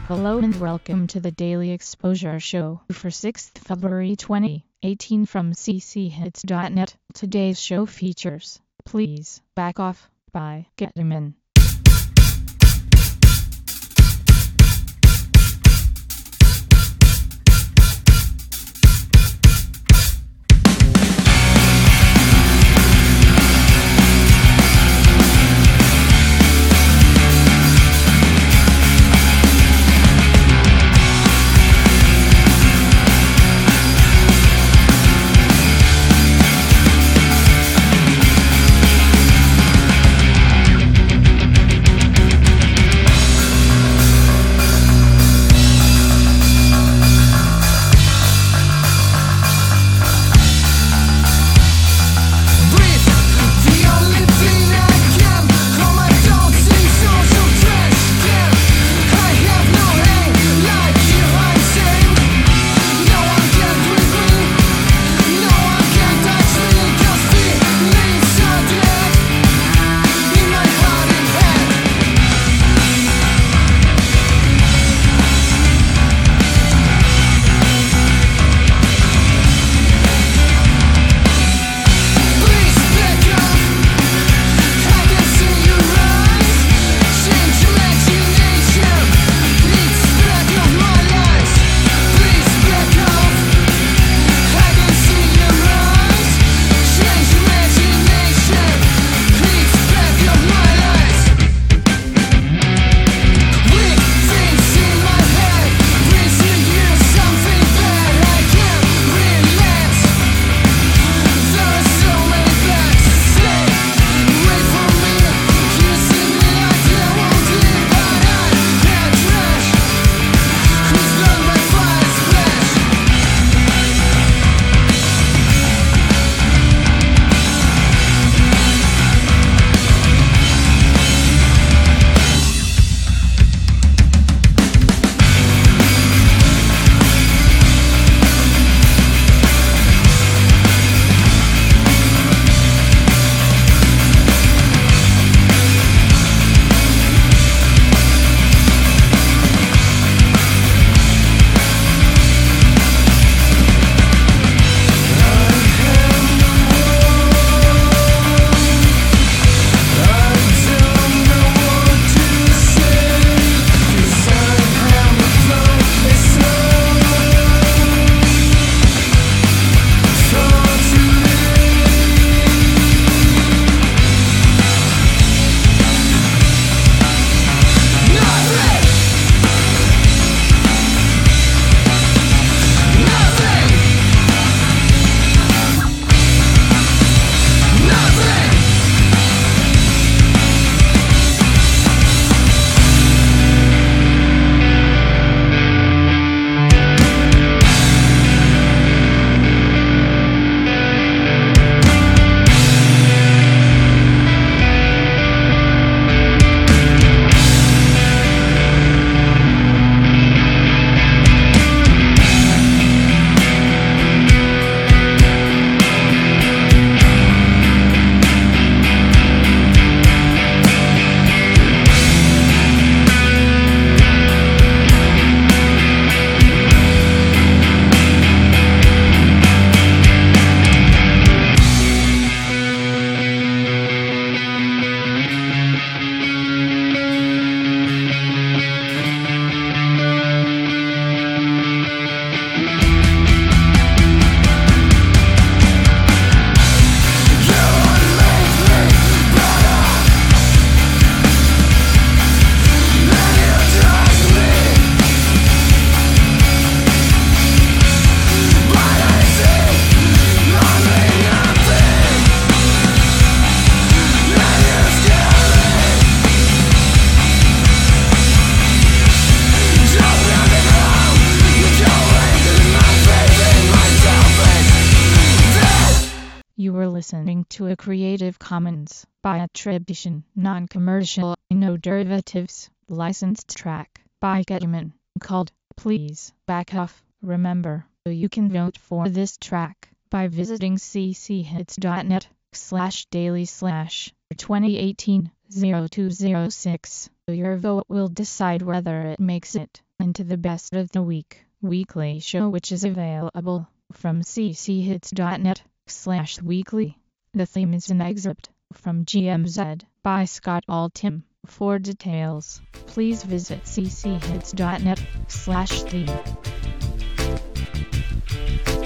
Hello and welcome to the Daily Exposure Show for 6th February 2018 from cchits.net. Today's show features Please Back Off by Getman. You were listening to a Creative Commons by attribution, non-commercial, no derivatives, licensed track by Getman called Please Back Off. Remember, you can vote for this track by visiting cchits.net/daily/2018-0206. Your vote will decide whether it makes it into the Best of the Week weekly show, which is available from cchits.net/weekly. The theme is an excerpt from GMZ by Scott Altham. For details, please visit cchits.net/theme.